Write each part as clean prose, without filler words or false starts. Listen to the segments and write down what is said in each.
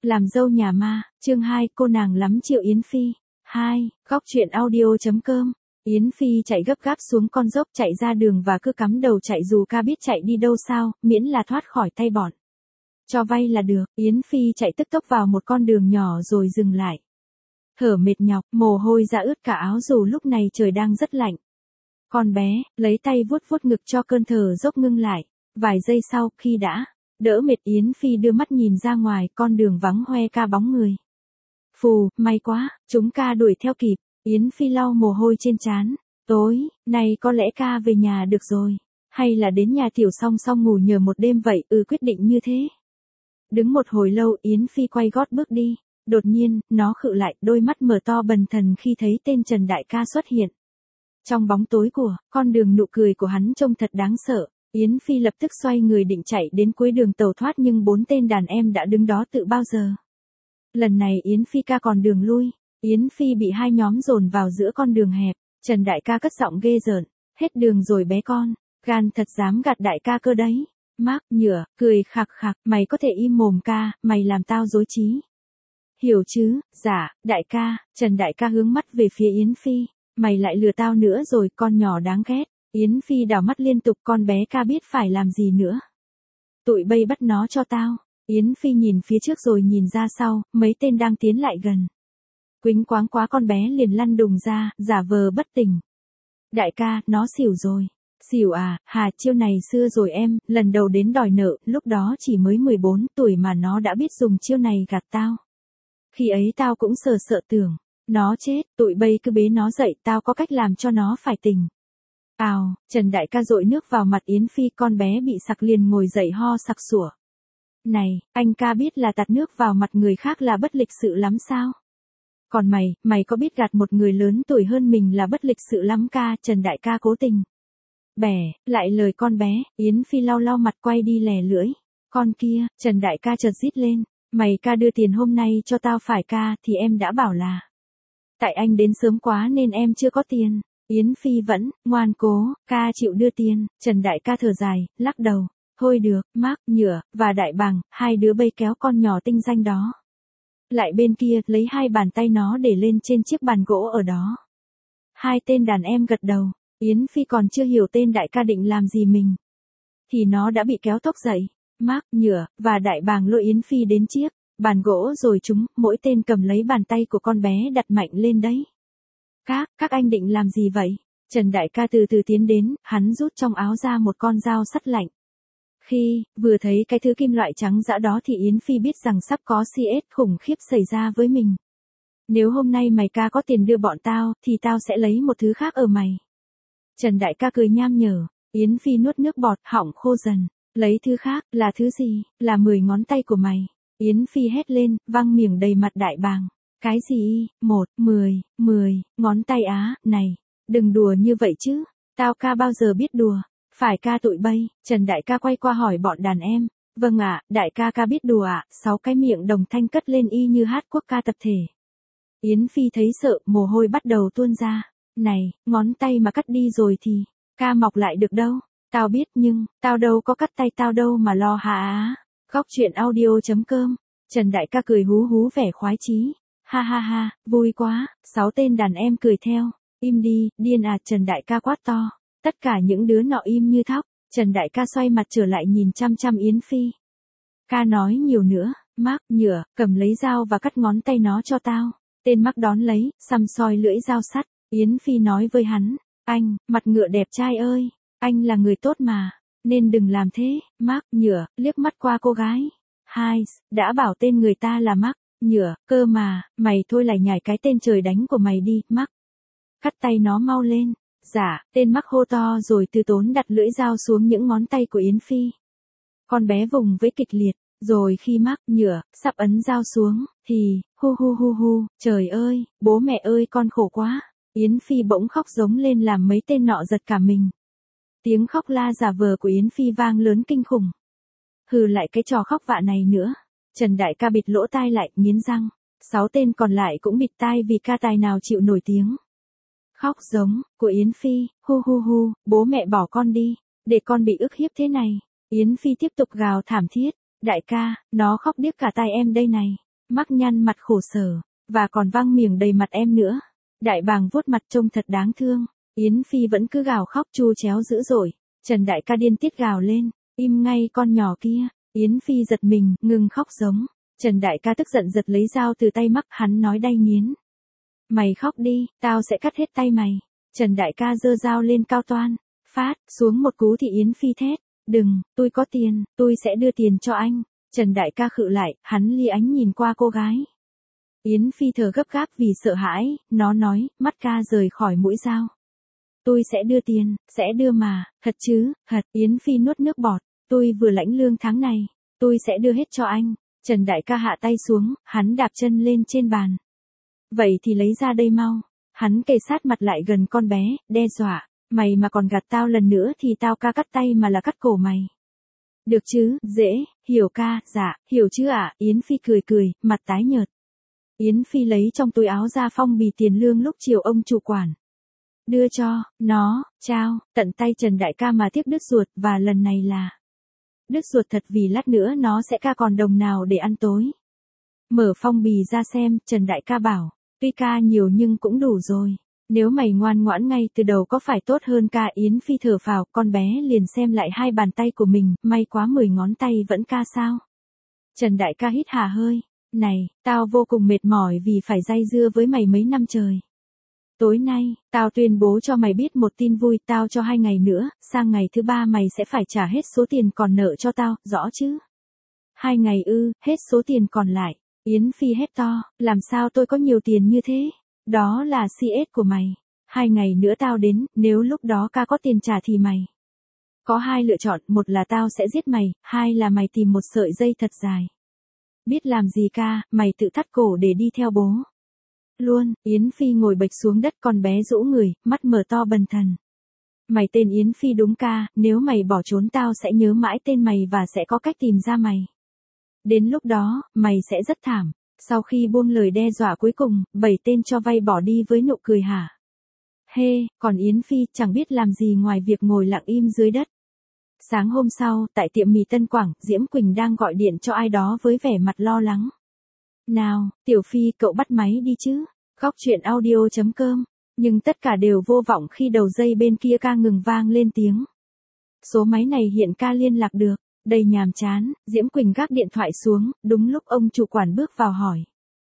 Làm dâu nhà ma, chương 2, cô nàng lắm Triệu Yến Phi. 2, góc truyện audio.com. Yến Phi chạy gấp gáp xuống con dốc chạy ra đường và cứ cắm đầu chạy dù ca biết chạy đi đâu sao, miễn là thoát khỏi tay bọn. Cho vay là được, Yến Phi chạy tức tốc vào một con đường nhỏ rồi dừng lại. Thở mệt nhọc, mồ hôi ra ướt cả áo dù lúc này trời đang rất lạnh. Con bé, lấy tay vuốt vuốt ngực cho cơn thở dốc ngưng lại. Vài giây sau, khi đã đỡ mệt Yến Phi đưa mắt nhìn ra ngoài, con đường vắng hoe ca bóng người. Phù, may quá, chúng ca đuổi theo kịp, Yến Phi lau mồ hôi trên trán. Tối, nay có lẽ ca về nhà được rồi. Hay là đến nhà Tiểu Song Song ngủ nhờ một đêm vậy, quyết định như thế. Đứng một hồi lâu Yến Phi quay gót bước đi. Đột nhiên, nó khựng lại, đôi mắt mở to bần thần khi thấy tên Trần Đại ca xuất hiện. Trong bóng tối của con đường nụ cười của hắn trông thật đáng sợ. Yến Phi lập tức xoay người định chạy đến cuối đường tàu thoát nhưng 4 tên đàn em đã đứng đó từ bao giờ. Lần này Yến Phi ca còn đường lui. Yến Phi bị hai nhóm dồn vào giữa con đường hẹp. Trần Đại ca cất giọng ghê rợn. Hết đường rồi bé con. Gan thật dám gạt đại ca cơ đấy. Mark nhựa, cười khạc khạc. Mày có thể im mồm ca, mày làm tao dối trí. Hiểu chứ, dạ, đại ca. Trần Đại ca hướng mắt về phía Yến Phi. Mày lại lừa tao nữa rồi, con nhỏ đáng ghét. Yến Phi đảo mắt liên tục, con bé ca biết phải làm gì nữa. Tụi bây bắt nó cho tao. Yến Phi nhìn phía trước rồi nhìn ra sau, mấy tên đang tiến lại gần. Quýnh quáng quá con bé liền lăn đùng ra, giả vờ bất tỉnh. Đại ca, nó xỉu rồi. Xỉu à, hà chiêu này xưa rồi em, lần đầu đến đòi nợ, lúc đó chỉ mới 14 tuổi mà nó đã biết dùng chiêu này gạt tao. Khi ấy tao cũng sợ tưởng. Nó chết, tụi bây cứ bế nó dậy, tao có cách làm cho nó phải tỉnh. Ào, Trần Đại ca dội nước vào mặt Yến Phi, con bé bị sặc liền ngồi dậy ho sặc sủa. Này, anh ca biết là tạt nước vào mặt người khác là bất lịch sự lắm sao? Còn mày có biết gạt một người lớn tuổi hơn mình là bất lịch sự lắm ca? Trần Đại ca cố tình bẻ lại lời con bé. Yến Phi lau lau mặt quay đi lè lưỡi. Con kia, Trần Đại ca chợt rít lên. Mày ca đưa tiền hôm nay cho tao phải ca, thì em đã bảo là tại anh đến sớm quá nên em chưa có tiền. Yến Phi vẫn ngoan cố, ca chịu đưa tiền. Trần Đại ca thở dài, lắc đầu. Thôi được, Mark, Nhựa, và Đại Bàng, hai đứa bây kéo con nhỏ tinh danh đó lại bên kia, lấy hai bàn tay nó để lên trên chiếc bàn gỗ ở đó. Hai tên đàn em gật đầu. Yến Phi còn chưa hiểu tên Đại ca định làm gì mình, thì nó đã bị kéo tóc dậy. Mark, Nhựa, và Đại Bàng lôi Yến Phi đến chiếc bàn gỗ rồi chúng, mỗi tên cầm lấy bàn tay của con bé đặt mạnh lên đấy. Các anh định làm gì vậy? Trần Đại ca từ từ tiến đến, hắn rút trong áo ra một con dao sắt lạnh. Khi vừa thấy cái thứ kim loại trắng dã đó thì Yến Phi biết rằng sắp có CS khủng khiếp xảy ra với mình. Nếu hôm nay mày ca có tiền đưa bọn tao, thì tao sẽ lấy một thứ khác ở mày. Trần Đại ca cười nham nhở. Yến Phi nuốt nước bọt, họng khô dần. Lấy thứ khác, là thứ gì? Là 10 ngón tay của mày. Yến Phi hét lên, văng miệng đầy mặt Đại Bàng. Cái gì? 10 ngón tay á, này, đừng đùa như vậy chứ. Tao ca bao giờ biết đùa. Phải ca tụi bây. Trần Đại ca quay qua hỏi bọn đàn em. Vâng ạ, Đại ca biết đùa ạ. 6 cái miệng đồng thanh cất lên y như hát quốc ca tập thể. Yến Phi thấy sợ, mồ hôi bắt đầu tuôn ra. Này, ngón tay mà cắt đi rồi thì ca mọc lại được đâu. Tao biết nhưng, tao đâu có cắt tay tao đâu mà lo hả á. Góc truyện audio.com. Trần Đại ca cười hú hú vẻ khoái chí. Ha ha ha, vui quá. 6 tên đàn em cười theo. Im đi, điên à, Trần Đại ca quát to. Tất cả những đứa nọ im như thóc. Trần Đại ca xoay mặt trở lại nhìn chăm chăm Yến Phi. Ca nói nhiều nữa. Mark, Nhựa, cầm lấy dao và cắt ngón tay nó cho tao. Tên Mark đón lấy, săm soi lưỡi dao sắt. Yến Phi nói với hắn. Anh, mặt ngựa đẹp trai ơi. Anh là người tốt mà. Nên đừng làm thế. Mark, Nhựa, liếc mắt qua cô gái. Hai, đã bảo tên người ta là Mark, Nhựa, cơ mà, mày thôi lại nhảy cái tên trời đánh của mày đi, Mark. Cắt tay nó mau lên. Dạ, tên Mark hô to rồi từ tốn đặt lưỡi dao xuống những ngón tay của Yến Phi. Con bé vùng với kịch liệt, rồi khi Mark, Nhựa, sắp ấn dao xuống, thì, hu, trời ơi, bố mẹ ơi con khổ quá. Yến Phi bỗng khóc giống lên làm mấy tên nọ giật cả mình. Tiếng khóc la giả vờ của Yến Phi vang lớn kinh khủng. Hừ lại cái trò khóc vạ này nữa. Trần Đại ca bịt lỗ tai lại, nghiến răng. 6 tên còn lại cũng bịt tai vì ca tài nào chịu nổi tiếng khóc giống của Yến Phi. Hu, bố mẹ bỏ con đi, để con bị ức hiếp thế này. Yến Phi tiếp tục gào thảm thiết. Đại ca, nó khóc điếc cả tai em đây này. Mắc nhăn mặt khổ sở, và còn văng miệng đầy mặt em nữa. Đại bàng vuốt mặt trông thật đáng thương. Yến Phi vẫn cứ gào khóc chu chéo dữ dội. Trần đại ca điên tiết gào lên, im ngay con nhỏ kia. Yến Phi giật mình, ngừng khóc giống. Trần đại ca tức giận giật lấy dao từ tay mắc hắn nói đay nghiến. Mày khóc đi, tao sẽ cắt hết tay mày. Trần đại ca giơ dao lên cao toan. Phát, xuống một cú thì Yến Phi thét. Đừng, tôi có tiền, tôi sẽ đưa tiền cho anh. Trần đại ca khựng lại, hắn li ánh nhìn qua cô gái. Yến Phi thở gấp gáp vì sợ hãi, nó nói, mắt ca rời khỏi mũi dao. Tôi sẽ đưa tiền, sẽ đưa mà, thật chứ, thật. Yến Phi nuốt nước bọt, tôi vừa lãnh lương tháng này, tôi sẽ đưa hết cho anh. Trần đại ca hạ tay xuống, hắn đạp chân lên trên bàn. Vậy thì lấy ra đây mau. Hắn kề sát mặt lại gần con bé, đe dọa, mày mà còn gạt tao lần nữa thì tao ca cắt tay mà là cắt cổ mày. Được chứ, dễ, hiểu ca, dạ, hiểu chứ ạ. Yến Phi cười cười, mặt tái nhợt. Yến Phi lấy trong túi áo ra phong bì tiền lương lúc chiều ông chủ quản. Đưa cho, nó, trao, tận tay Trần đại ca mà tiếc đứt ruột và lần này là đứt ruột thật vì lát nữa nó sẽ ca còn đồng nào để ăn tối. Mở phong bì ra xem, Trần đại ca bảo, tuy ca nhiều nhưng cũng đủ rồi. Nếu mày ngoan ngoãn ngay từ đầu có phải tốt hơn ca. Yến Phi thở phào, con bé liền xem lại hai bàn tay của mình, may quá 10 ngón tay vẫn ca sao. Trần đại ca hít hà hơi, này, tao vô cùng mệt mỏi vì phải day dưa với mày mấy năm trời. Tối nay, tao tuyên bố cho mày biết một tin vui, tao cho 2 ngày nữa, sang ngày thứ 3 mày sẽ phải trả hết số tiền còn nợ cho tao, rõ chứ? 2 ngày ư, hết số tiền còn lại. Yến Phi hét to, làm sao tôi có nhiều tiền như thế? Đó là CS của mày. 2 ngày nữa tao đến, nếu lúc đó ca có tiền trả thì mày. Có 2 lựa chọn, một là tao sẽ giết mày, 2 là mày tìm một sợi dây thật dài. Biết làm gì ca, mày tự thắt cổ để đi theo bố. Luôn, Yến Phi ngồi bệch xuống đất, con bé rũ người, mắt mở to bần thần. Mày tên Yến Phi đúng ca, nếu mày bỏ trốn tao sẽ nhớ mãi tên mày và sẽ có cách tìm ra mày. Đến lúc đó, mày sẽ rất thảm. Sau khi buông lời đe dọa cuối cùng, 7 tên cho vay bỏ đi với nụ cười hả. Hê, còn Yến Phi chẳng biết làm gì ngoài việc ngồi lặng im dưới đất. Sáng hôm sau, tại tiệm mì Tân Quảng, Diễm Quỳnh đang gọi điện cho ai đó với vẻ mặt lo lắng. Nào, Tiểu Phi, cậu bắt máy đi chứ. Góc chuyện audio.com. Nhưng tất cả đều vô vọng khi đầu dây bên kia ca ngừng vang lên tiếng. Số máy này hiện ca liên lạc được. Đầy nhàm chán, Diễm Quỳnh gác điện thoại xuống, đúng lúc ông chủ quản bước vào hỏi.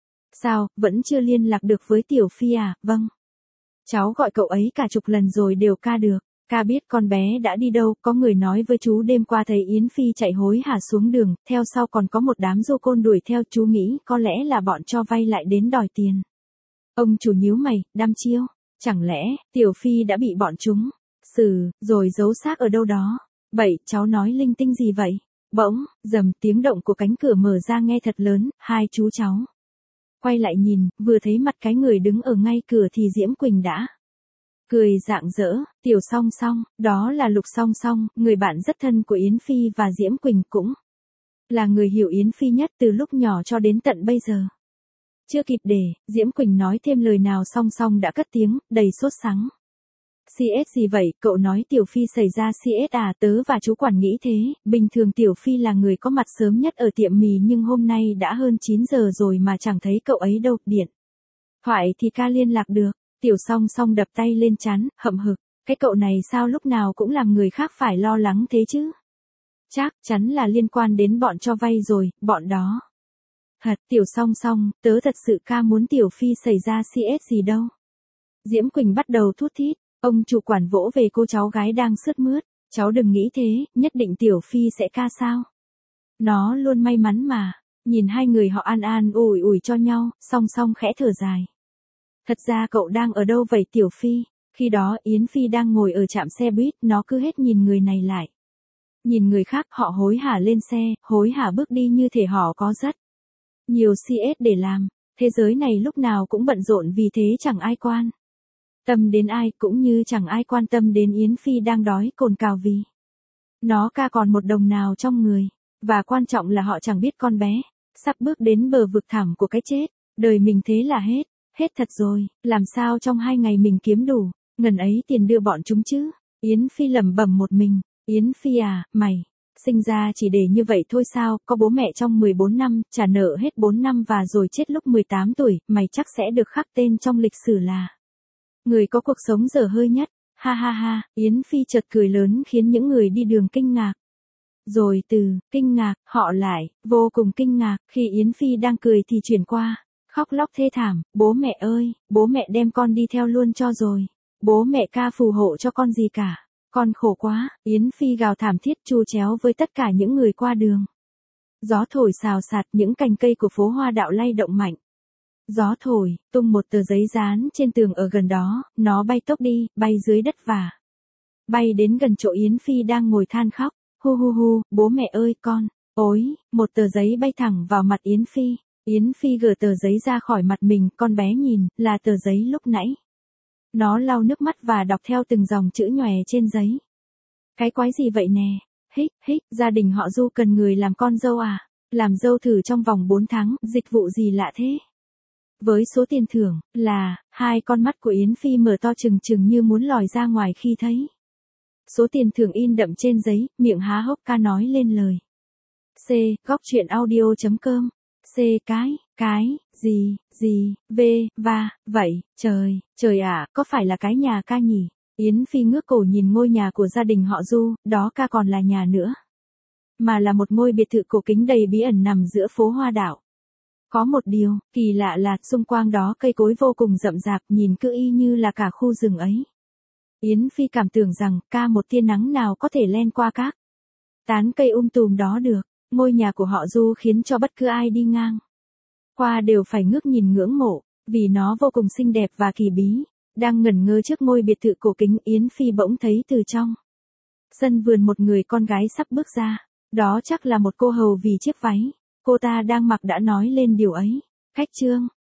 Sao, vẫn chưa liên lạc được với Tiểu Phi à? Vâng. Cháu gọi cậu ấy cả chục lần rồi đều ca được. Ca biết con bé đã đi đâu, có người nói với chú đêm qua thấy Yến Phi chạy hối hả xuống đường, theo sau còn có một đám du côn đuổi theo, chú nghĩ có lẽ là bọn cho vay lại đến đòi tiền. Ông chủ nhíu mày, đăm chiêu, chẳng lẽ Tiểu Phi đã bị bọn chúng xử, rồi giấu xác ở đâu đó. Vậy, cháu nói linh tinh gì vậy? Bỗng, rầm tiếng động của cánh cửa mở ra nghe thật lớn, hai chú cháu quay lại nhìn, vừa thấy mặt cái người đứng ở ngay cửa thì Diễm Quỳnh đã cười rạng rỡ. Tiểu Song Song, đó là Lục Song Song, người bạn rất thân của Yến Phi, và Diễm Quỳnh cũng là người hiểu Yến Phi nhất từ lúc nhỏ cho đến tận bây giờ. Chưa kịp để Diễm Quỳnh nói thêm lời nào, Song Song đã cất tiếng, đầy sốt sắng. CS gì vậy, cậu nói Tiểu Phi xảy ra CS à? Tớ và chú quản nghĩ thế, bình thường Tiểu Phi là người có mặt sớm nhất ở tiệm mì, nhưng hôm nay đã hơn 9 giờ rồi mà chẳng thấy cậu ấy đâu. Điện thoại thì ca liên lạc được. Tiểu Song Song đập tay lên trán, hậm hực, cái cậu này sao lúc nào cũng làm người khác phải lo lắng thế chứ? Chắc chắn là liên quan đến bọn cho vay rồi, bọn đó. Thật, Tiểu Song Song, tớ thật sự ca muốn Tiểu Phi xảy ra CS gì đâu. Diễm Quỳnh bắt đầu thút thít. Ông chủ quản vỗ về cô cháu gái đang sướt mướt. Cháu đừng nghĩ thế, nhất định Tiểu Phi sẽ ca sao. Nó luôn may mắn mà. Nhìn hai người họ an an ủi ủi cho nhau, Song Song khẽ thở dài. Thật ra cậu đang ở đâu vậy Tiểu Phi? Khi đó Yến Phi đang ngồi ở trạm xe buýt, nó cứ hết nhìn người này lại. Nhìn người khác, họ hối hả lên xe, hối hả bước đi như thể họ có rất nhiều CS để làm. Thế giới này lúc nào cũng bận rộn, vì thế chẳng ai quan tâm đến ai, cũng như chẳng ai quan tâm đến Yến Phi đang đói cồn cào vì nó ca còn một đồng nào trong người. Và quan trọng là họ chẳng biết con bé sắp bước đến bờ vực thẳm của cái chết. Đời mình thế là hết. Hết thật rồi, làm sao trong 2 ngày mình kiếm đủ ngần ấy tiền đưa bọn chúng chứ? Yến Phi lẩm bẩm một mình. Yến Phi à, mày Sinh ra chỉ để như vậy thôi sao, có bố mẹ trong 14 năm, trả nợ hết 4 năm và rồi chết lúc 18 tuổi, mày chắc sẽ được khắc tên trong lịch sử là người có cuộc sống dở hơi nhất. Ha ha ha, Yến Phi chợt cười lớn khiến những người đi đường kinh ngạc. Rồi từ kinh ngạc, họ lại vô cùng kinh ngạc, khi Yến Phi đang cười thì chuyển qua khóc lóc thê thảm, bố mẹ ơi, bố mẹ đem con đi theo luôn cho rồi. Bố mẹ ca phù hộ cho con gì cả. Con khổ quá, Yến Phi gào thảm thiết chu chéo với tất cả những người qua đường. Gió thổi xào xạc, những cành cây của phố Hoa Đạo lay động mạnh. Gió thổi, tung một tờ giấy dán trên tường ở gần đó, nó bay tốc đi, bay dưới đất và bay đến gần chỗ Yến Phi đang ngồi than khóc. Hu hu hu, bố mẹ ơi con, ôi, một tờ giấy bay thẳng vào mặt Yến Phi. Yến Phi gỡ tờ giấy ra khỏi mặt mình, con bé nhìn, là tờ giấy lúc nãy. Nó lau nước mắt và đọc theo từng dòng chữ nhòe trên giấy. Cái quái gì vậy nè? Hích, hích, gia đình họ Du cần người làm con dâu à? Làm dâu thử trong vòng 4 tháng, dịch vụ gì lạ thế? Với số tiền thưởng, là, hai con mắt của Yến Phi mở to trừng trừng như muốn lòi ra ngoài khi thấy số tiền thưởng in đậm trên giấy, miệng há hốc ca nói lên lời. C, góc truyện audio.com. C, cái, gì, v, và, vậy, trời ạ, có phải là cái nhà ca nhỉ? Yến Phi ngước cổ nhìn ngôi nhà của gia đình họ Du, đó ca còn là nhà nữa. Mà là một ngôi biệt thự cổ kính đầy bí ẩn nằm giữa phố Hoa Đạo. Có một điều, kỳ lạ là, xung quanh đó cây cối vô cùng rậm rạp, nhìn cứ y như là cả khu rừng ấy. Yến Phi cảm tưởng rằng, một tia nắng nào có thể len qua các tán cây tùm đó được. Ngôi nhà của họ Du khiến cho bất cứ ai đi ngang qua đều phải ngước nhìn ngưỡng mộ, vì nó vô cùng xinh đẹp và kỳ bí. Đang ngẩn ngơ trước ngôi biệt thự cổ kính, Yến Phi bỗng thấy từ trong sân vườn một người con gái sắp bước ra. Đó chắc là một cô hầu vì chiếc váy cô ta đang mặc đã nói lên điều ấy. Khách trương.